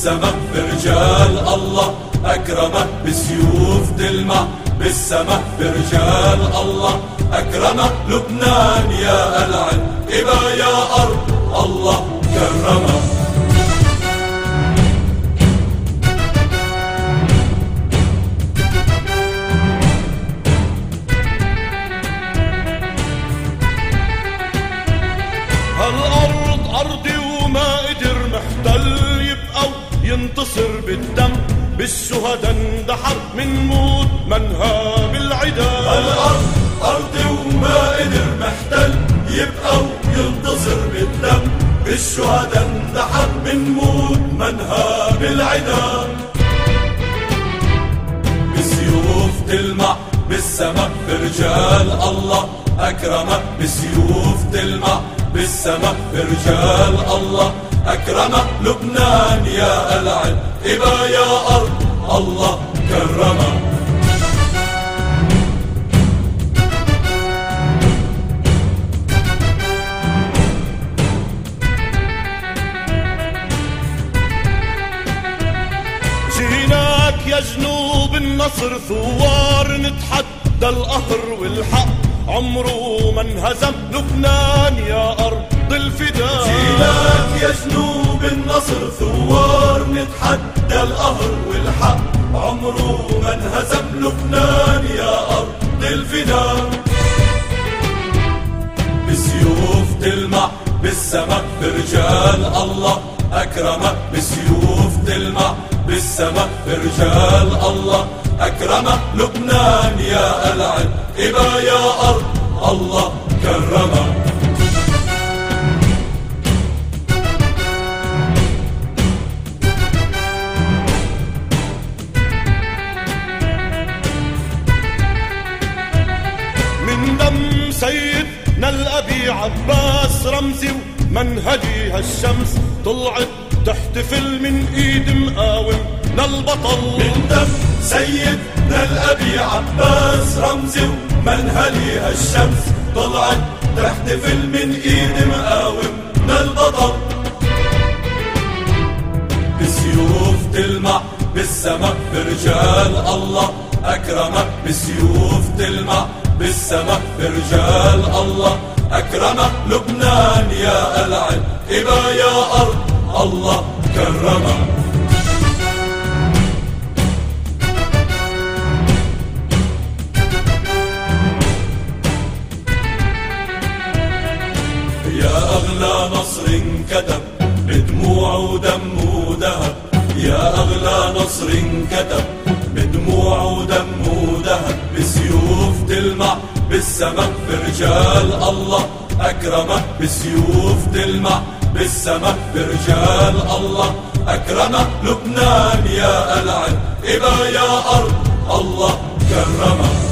بالسما برجال الله أكرمه بسيوف تلمع بالسما برجال الله أكرمه لبنان يا العلم إبا يا أرض الله كرمه. هالأرض أرضي وما قدر محتل يبقى وينتصر بالدم بالشهداء اندحر من موت منها بالعدا. هالأرض أرضي وما قدر محتل يبقى وينتصر بالدم بالشهداء اندحر من موت منها بالعدا. بسيوف تلمع بالسما برجال الله أكرمه بسيوف تلمع بالسما برجال الله أكرمه لبنان يا العلم إبا يا أرض الله كرمه. جيناك يا جنوب النصر ثوار نتحدى القهر والحق عمره ما انهزم لبنان يا أرض الفداء. جيناك يا جنوب النصر ثوار نتحدى القهر والحق عمره ما انهزم لبنان يا أرض الفداء. بسيوف تلمع بالسما برجال الله أكرمه بسيوف تلمع بالسما برجال الله أكرمه لبنان يا العلم إبا يا أرض الله كرمه. من دم سيدنا الأبي عباس رمزي ومنهجي هالشمس طلعت تحتفل من ايد مقاومنا البطل. من دم سيدنا الأبي عباس رمزي ومنهجي هالشمس طلعت تحتفل من ايد مقاومنا البطل. بسيوف تلمع بالسما برجال الله أكرمه بسيوف تلمع بالسما برجال الله أكرمه لبنان يا العلم إبا يا أرض الله كرمه. يا أغلى نصر انكتب بدموع ودم وذهب يا أغلى نصر انكتب بدموع ودم وذهب بسيوف تلمع بالسما برجال الله أكرمه بسيوف تلمع بالسما برجال الله أكرمه لبنان يا العلم إبا يا أرض الله كرمه.